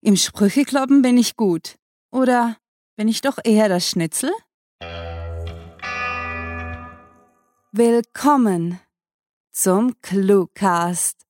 Im Sprüchekloppen bin ich gut. Oder bin ich doch eher das Schnitzel? Willkommen zum Cluecast.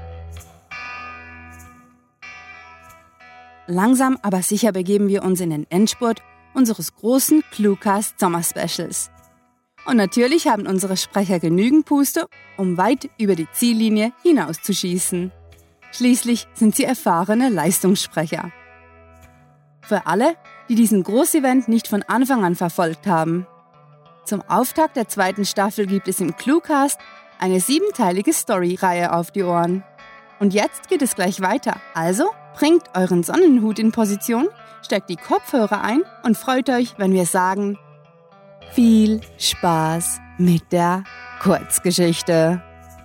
Langsam aber sicher begeben wir uns in den Endspurt unseres großen Cluecast Sommerspecials. Und natürlich haben unsere Sprecher genügend Puste, um weit über die Ziellinie hinauszuschießen. Schließlich sind sie erfahrene Leistungssprecher. Für alle, die diesen Großevent nicht von Anfang an verfolgt haben. Zum Auftakt der 2. Staffel gibt es im Cluecast eine 7-teilige Story-Reihe auf die Ohren. Und jetzt geht es gleich weiter. Also bringt euren Sonnenhut in Position, steckt die Kopfhörer ein und freut euch, wenn wir sagen: Viel Spaß mit der Kurzgeschichte.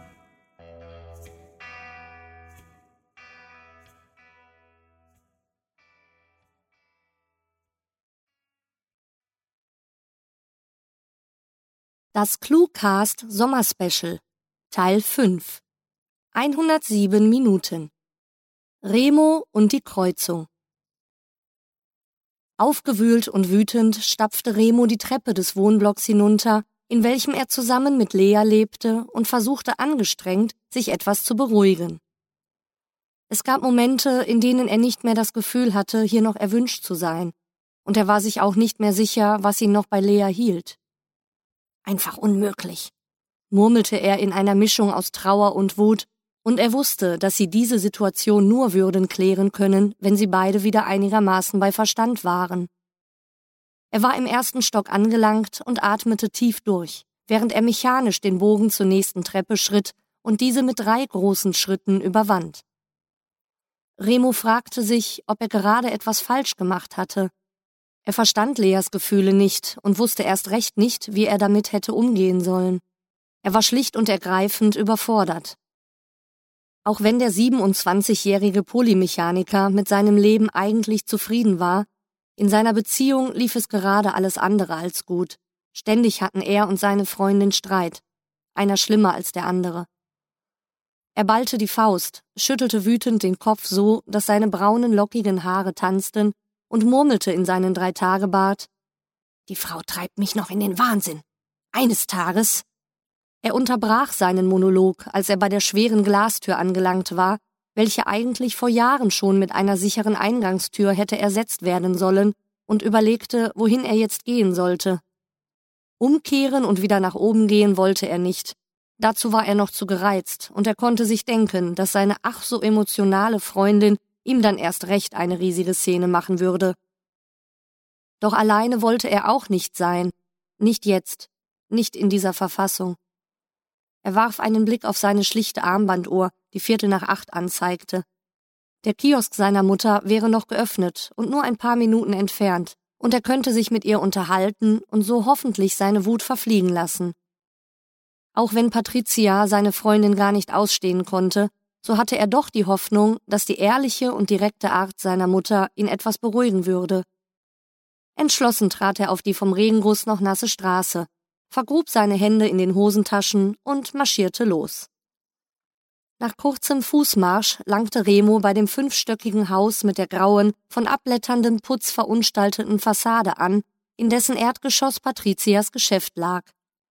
Das Cluecast Sommerspecial, Teil 5. 107 Minuten. Remo und die Kreuzung. Aufgewühlt und wütend stapfte Remo die Treppe des Wohnblocks hinunter, in welchem er zusammen mit Lea lebte, und versuchte angestrengt, sich etwas zu beruhigen. Es gab Momente, in denen er nicht mehr das Gefühl hatte, hier noch erwünscht zu sein, und er war sich auch nicht mehr sicher, was ihn noch bei Lea hielt. Einfach unmöglich, murmelte er in einer Mischung aus Trauer und Wut, und er wusste, dass sie diese Situation nur würden klären können, wenn sie beide wieder einigermaßen bei Verstand waren. Er war im 1. Stock angelangt und atmete tief durch, während er mechanisch den Bogen zur nächsten Treppe schritt und diese mit 3 großen Schritten überwand. Remo fragte sich, ob er gerade etwas falsch gemacht hatte. Er verstand Leas Gefühle nicht und wusste erst recht nicht, wie er damit hätte umgehen sollen. Er war schlicht und ergreifend überfordert. Auch wenn der 27-jährige Polymechaniker mit seinem Leben eigentlich zufrieden war, in seiner Beziehung lief es gerade alles andere als gut. Ständig hatten er und seine Freundin Streit, einer schlimmer als der andere. Er ballte die Faust, schüttelte wütend den Kopf so, dass seine braunen, lockigen Haare tanzten, und murmelte in seinen 3-Tage-Bart: Die Frau treibt mich noch in den Wahnsinn. Eines Tages. Er unterbrach seinen Monolog, als er bei der schweren Glastür angelangt war, welche eigentlich vor Jahren schon mit einer sicheren Eingangstür hätte ersetzt werden sollen, und überlegte, wohin er jetzt gehen sollte. Umkehren und wieder nach oben gehen wollte er nicht. Dazu war er noch zu gereizt, und er konnte sich denken, dass seine ach so emotionale Freundin ihm dann erst recht eine riesige Szene machen würde. Doch alleine wollte er auch nicht sein. Nicht jetzt, nicht in dieser Verfassung. Er warf einen Blick auf seine schlichte Armbanduhr, die 7:45 anzeigte. Der Kiosk seiner Mutter wäre noch geöffnet und nur ein paar Minuten entfernt, und er könnte sich mit ihr unterhalten und so hoffentlich seine Wut verfliegen lassen. Auch wenn Patricia seine Freundin gar nicht ausstehen konnte, so hatte er doch die Hoffnung, dass die ehrliche und direkte Art seiner Mutter ihn etwas beruhigen würde. Entschlossen trat er auf die vom Regenguss noch nasse Straße, vergrub seine Hände in den Hosentaschen und marschierte los. Nach kurzem Fußmarsch langte Remo bei dem 5-stöckigen Haus mit der grauen, von abblätterndem Putz verunstalteten Fassade an, in dessen Erdgeschoss Patricias Geschäft lag.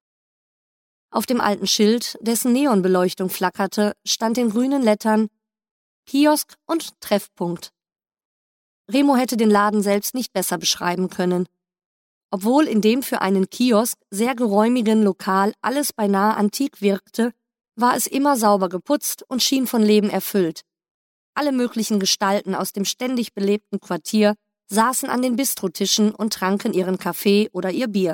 Auf dem alten Schild, dessen Neonbeleuchtung flackerte, stand in grünen Lettern: Kiosk und Treffpunkt. Remo hätte den Laden selbst nicht besser beschreiben können. Obwohl in dem für einen Kiosk sehr geräumigen Lokal alles beinahe antik wirkte, war es immer sauber geputzt und schien von Leben erfüllt. Alle möglichen Gestalten aus dem ständig belebten Quartier saßen an den Bistrotischen und tranken ihren Kaffee oder ihr Bier.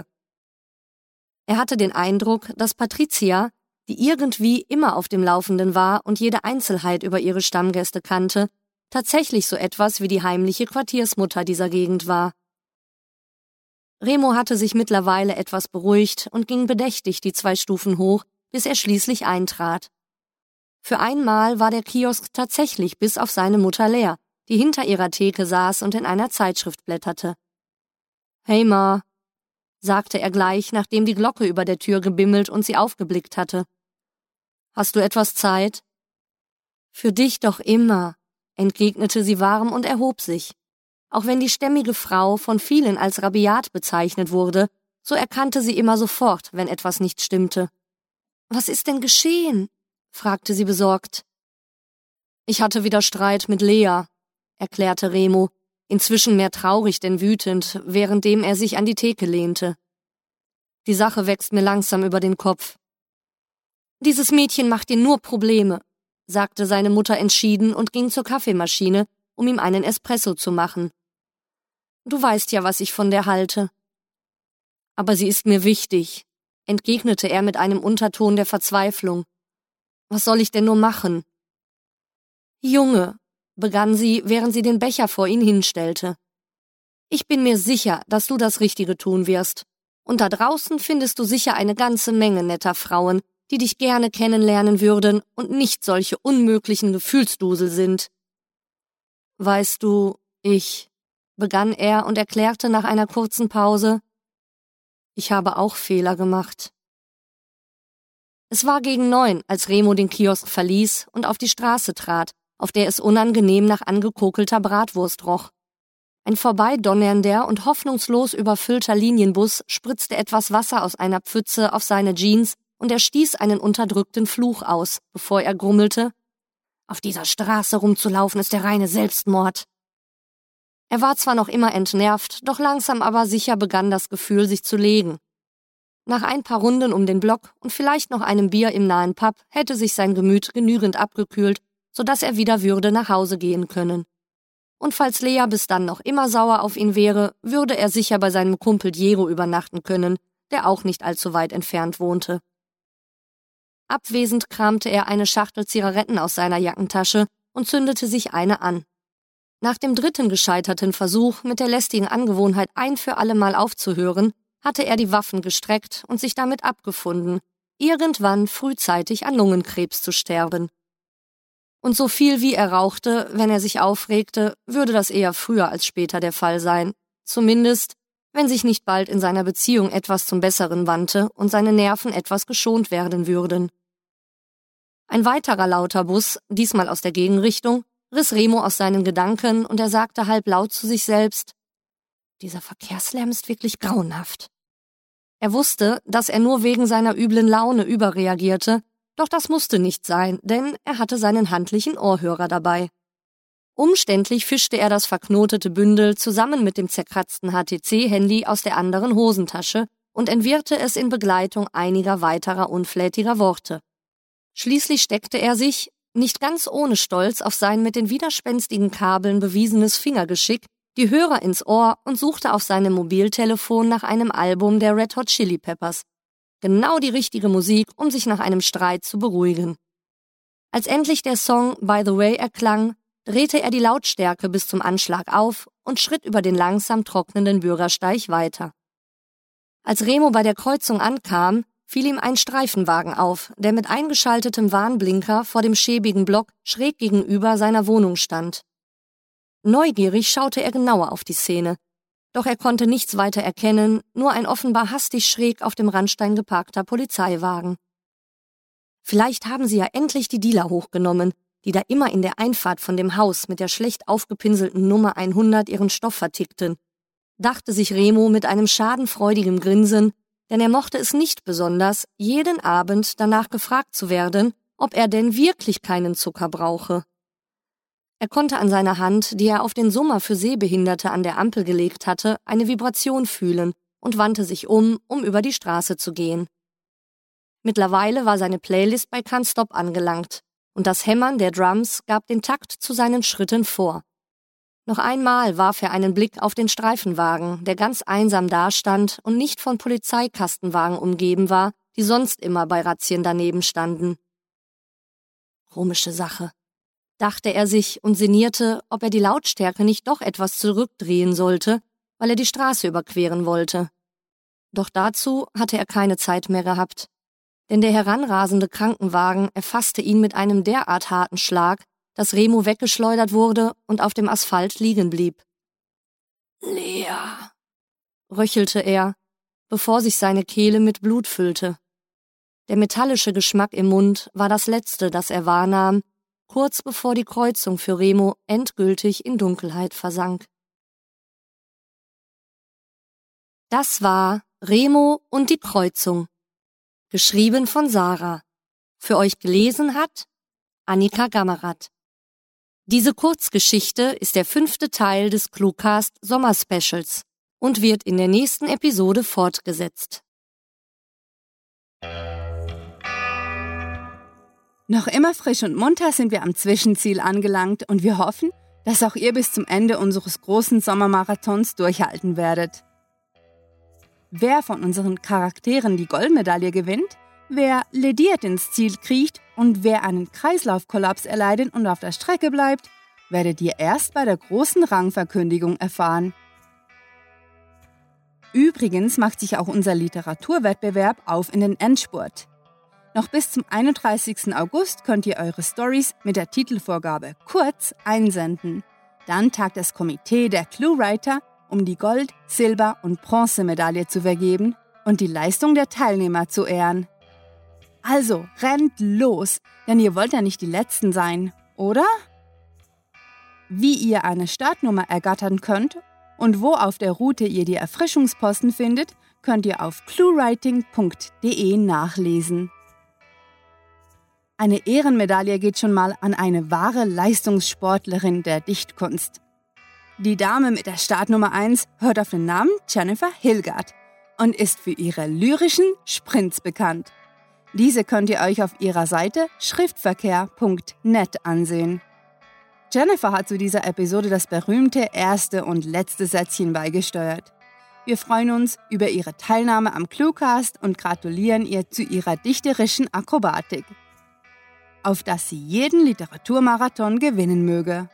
Er hatte den Eindruck, dass Patricia, die irgendwie immer auf dem Laufenden war und jede Einzelheit über ihre Stammgäste kannte, tatsächlich so etwas wie die heimliche Quartiersmutter dieser Gegend war. Remo hatte sich mittlerweile etwas beruhigt und ging bedächtig die 2 Stufen hoch, bis er schließlich eintrat. Für einmal war der Kiosk tatsächlich bis auf seine Mutter leer, die hinter ihrer Theke saß und in einer Zeitschrift blätterte. »Hey Ma«, sagte er gleich, nachdem die Glocke über der Tür gebimmelt und sie aufgeblickt hatte. »Hast du etwas Zeit?« »Für dich doch immer«, entgegnete sie warm und erhob sich. Auch wenn die stämmige Frau von vielen als rabiat bezeichnet wurde, so erkannte sie immer sofort, wenn etwas nicht stimmte. »Was ist denn geschehen?« fragte sie besorgt. »Ich hatte wieder Streit mit Lea«, erklärte Remo, inzwischen mehr traurig denn wütend, währenddem er sich an die Theke lehnte. »Die Sache wächst mir langsam über den Kopf.« »Dieses Mädchen macht dir nur Probleme«, sagte seine Mutter entschieden und ging zur Kaffeemaschine, um ihm einen Espresso zu machen. »Du weißt ja, was ich von der halte.« »Aber sie ist mir wichtig«, entgegnete er mit einem Unterton der Verzweiflung. »Was soll ich denn nur machen?« »Junge«, begann sie, während sie den Becher vor ihn hinstellte. »Ich bin mir sicher, dass du das Richtige tun wirst. Und da draußen findest du sicher eine ganze Menge netter Frauen, die dich gerne kennenlernen würden und nicht solche unmöglichen Gefühlsdusel sind.« »Weißt du, begann er und erklärte nach einer kurzen Pause, »ich habe auch Fehler gemacht.« Es war gegen 9, als Remo den Kiosk verließ und auf die Straße trat, auf der es unangenehm nach angekokelter Bratwurst roch. Ein vorbeidonnernder und hoffnungslos überfüllter Linienbus spritzte etwas Wasser aus einer Pfütze auf seine Jeans und er stieß einen unterdrückten Fluch aus, bevor er grummelte, »Auf dieser Straße rumzulaufen ist der reine Selbstmord.« Er war zwar noch immer entnervt, doch langsam aber sicher begann das Gefühl, sich zu legen. Nach ein paar Runden um den Block und vielleicht noch einem Bier im nahen Pub hätte sich sein Gemüt genügend abgekühlt, sodass er wieder würde nach Hause gehen können. Und falls Lea bis dann noch immer sauer auf ihn wäre, würde er sicher bei seinem Kumpel Diego übernachten können, der auch nicht allzu weit entfernt wohnte. Abwesend kramte er eine Schachtel Zigaretten aus seiner Jackentasche und zündete sich eine an. Nach dem 3. gescheiterten Versuch, mit der lästigen Angewohnheit ein für allemal aufzuhören, hatte er die Waffen gestreckt und sich damit abgefunden, irgendwann frühzeitig an Lungenkrebs zu sterben. Und so viel wie er rauchte, wenn er sich aufregte, würde das eher früher als später der Fall sein. Zumindest, wenn sich nicht bald in seiner Beziehung etwas zum Besseren wandte und seine Nerven etwas geschont werden würden. Ein weiterer lauter Bus, diesmal aus der Gegenrichtung, riss Remo aus seinen Gedanken und er sagte halblaut zu sich selbst, »Dieser Verkehrslärm ist wirklich grauenhaft.« Er wusste, dass er nur wegen seiner üblen Laune überreagierte, doch das musste nicht sein, denn er hatte seinen handlichen Ohrhörer dabei. Umständlich fischte er das verknotete Bündel zusammen mit dem zerkratzten HTC-Handy aus der anderen Hosentasche und entwirrte es in Begleitung einiger weiterer unflätiger Worte. Schließlich steckte er sich, nicht ganz ohne Stolz auf sein mit den widerspenstigen Kabeln bewiesenes Fingergeschick, die Hörer ins Ohr und suchte auf seinem Mobiltelefon nach einem Album der Red Hot Chili Peppers. Genau die richtige Musik, um sich nach einem Streit zu beruhigen. Als endlich der Song By the Way erklang, drehte er die Lautstärke bis zum Anschlag auf und schritt über den langsam trocknenden Bürgersteig weiter. Als Remo bei der Kreuzung ankam, fiel ihm ein Streifenwagen auf, der mit eingeschaltetem Warnblinker vor dem schäbigen Block schräg gegenüber seiner Wohnung stand. Neugierig schaute er genauer auf die Szene, doch er konnte nichts weiter erkennen, nur ein offenbar hastig schräg auf dem Randstein geparkter Polizeiwagen. Vielleicht haben sie ja endlich die Dealer hochgenommen, die da immer in der Einfahrt von dem Haus mit der schlecht aufgepinselten Nummer 100 ihren Stoff vertickten, dachte sich Remo mit einem schadenfreudigen Grinsen, denn er mochte es nicht besonders, jeden Abend danach gefragt zu werden, ob er denn wirklich keinen Zucker brauche. Er konnte an seiner Hand, die er auf den Summer für Sehbehinderte an der Ampel gelegt hatte, eine Vibration fühlen und wandte sich um über die Straße zu gehen. Mittlerweile war seine Playlist bei Can't Stop angelangt und das Hämmern der Drums gab den Takt zu seinen Schritten vor. Noch einmal warf er einen Blick auf den Streifenwagen, der ganz einsam dastand und nicht von Polizeikastenwagen umgeben war, die sonst immer bei Razzien daneben standen. Komische Sache, dachte er sich und sinnierte, ob er die Lautstärke nicht doch etwas zurückdrehen sollte, weil er die Straße überqueren wollte. Doch dazu hatte er keine Zeit mehr gehabt, denn der heranrasende Krankenwagen erfasste ihn mit einem derart harten Schlag, dass Remo weggeschleudert wurde und auf dem Asphalt liegen blieb. »Lea«, röchelte er, bevor sich seine Kehle mit Blut füllte. Der metallische Geschmack im Mund war das Letzte, das er wahrnahm, kurz bevor die Kreuzung für Remo endgültig in Dunkelheit versank. Das war Remo und die Kreuzung, geschrieben von Sarah. Für euch gelesen hat Annika Gammerath. Diese Kurzgeschichte ist der 5. Teil des Cluecast Sommerspecials und wird in der nächsten Episode fortgesetzt. Noch immer frisch und munter sind wir am Zwischenziel angelangt und wir hoffen, dass auch ihr bis zum Ende unseres großen Sommermarathons durchhalten werdet. Wer von unseren Charakteren die Goldmedaille gewinnt, wer lediert ins Ziel kriecht und wer einen Kreislaufkollaps erleidet und auf der Strecke bleibt, werdet ihr erst bei der großen Rangverkündigung erfahren. Übrigens macht sich auch unser Literaturwettbewerb auf in den Endspurt. Noch bis zum 31. August könnt ihr eure Stories mit der Titelvorgabe kurz einsenden. Dann tagt das Komitee der Cluewriter, um die Gold-, Silber- und Bronzemedaille zu vergeben und die Leistung der Teilnehmer zu ehren. Also, rennt los, denn ihr wollt ja nicht die Letzten sein, oder? Wie ihr eine Startnummer ergattern könnt und wo auf der Route ihr die Erfrischungsposten findet, könnt ihr auf cluewriting.de nachlesen. Eine Ehrenmedaille geht schon mal an eine wahre Leistungssportlerin der Dichtkunst. Die Dame mit der Startnummer 1 hört auf den Namen Jennifer Hilgard und ist für ihre lyrischen Sprints bekannt. Diese könnt ihr euch auf ihrer Seite schriftverkehr.net ansehen. Jennifer hat zu dieser Episode das berühmte erste und letzte Sätzchen beigesteuert. Wir freuen uns über ihre Teilnahme am Cluecast und gratulieren ihr zu ihrer dichterischen Akrobatik, auf dass sie jeden Literaturmarathon gewinnen möge.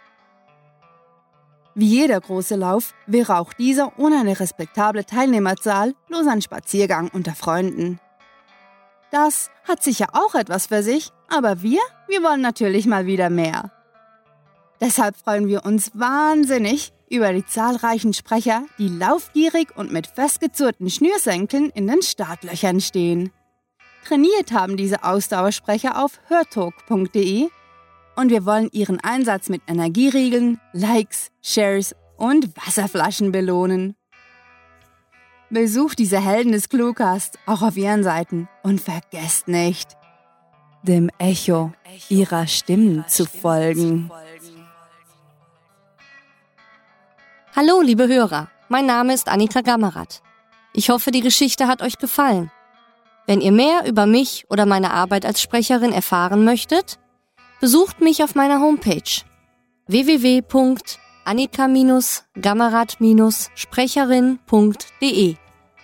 Wie jeder große Lauf wäre auch dieser ohne eine respektable Teilnehmerzahl bloß ein Spaziergang unter Freunden. Das hat sicher auch etwas für sich, aber wir wollen natürlich mal wieder mehr. Deshalb freuen wir uns wahnsinnig über die zahlreichen Sprecher, die laufgierig und mit festgezurrten Schnürsenkeln in den Startlöchern stehen. Trainiert haben diese Ausdauersprecher auf hörtalk.de und wir wollen ihren Einsatz mit Energieriegeln, Likes, Shares und Wasserflaschen belohnen. Besucht diese Helden des Cluecast auch auf ihren Seiten und vergesst nicht, dem Echo ihrer Stimmen zu folgen. Hallo, liebe Hörer, mein Name ist Annika Gammerath. Ich hoffe, die Geschichte hat euch gefallen. Wenn ihr mehr über mich oder meine Arbeit als Sprecherin erfahren möchtet, besucht mich auf meiner Homepage www.annika-gammerath-sprecherin.de.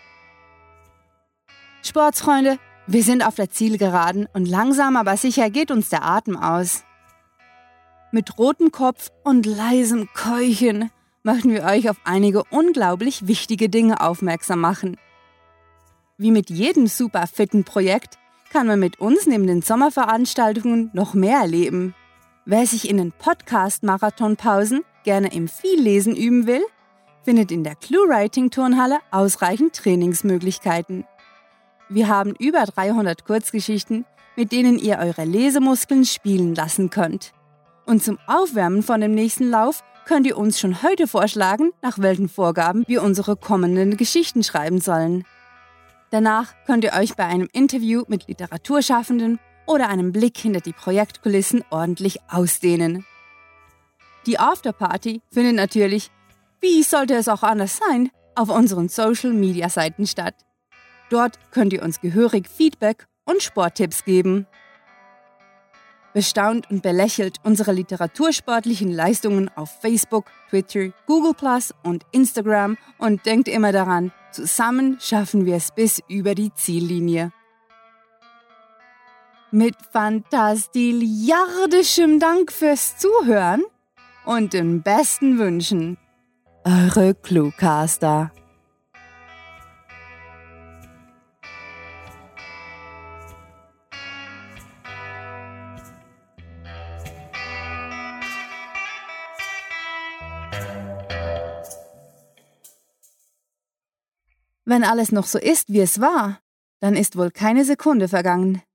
Sportsfreunde, wir sind auf der Zielgeraden und langsam aber sicher geht uns der Atem aus. Mit rotem Kopf und leisem Keuchen möchten wir euch auf einige unglaublich wichtige Dinge aufmerksam machen. Wie mit jedem super fitten Projekt kann man mit uns neben den Sommerveranstaltungen noch mehr erleben. Wer sich in den Podcast-Marathon-Pausen gerne im Viellesen üben will, findet in der Cluewriting-Turnhalle ausreichend Trainingsmöglichkeiten. Wir haben über 300 Kurzgeschichten, mit denen ihr eure Lesemuskeln spielen lassen könnt. Und zum Aufwärmen von dem nächsten Lauf könnt ihr uns schon heute vorschlagen, nach welchen Vorgaben wir unsere kommenden Geschichten schreiben sollen. Danach könnt ihr euch bei einem Interview mit Literaturschaffenden oder einem Blick hinter die Projektkulissen ordentlich ausdehnen. Die Afterparty findet natürlich, wie sollte es auch anders sein, auf unseren Social-Media-Seiten statt. Dort könnt ihr uns gehörig Feedback und Sporttipps geben. Bestaunt und belächelt unsere literatursportlichen Leistungen auf Facebook, Twitter, Google+ und Instagram und denkt immer daran, zusammen schaffen wir es bis über die Ziellinie. Mit fantastiliardischem Dank fürs Zuhören und den besten Wünschen. Eure Cluecaster. Wenn alles noch so ist, wie es war, dann ist wohl keine Sekunde vergangen,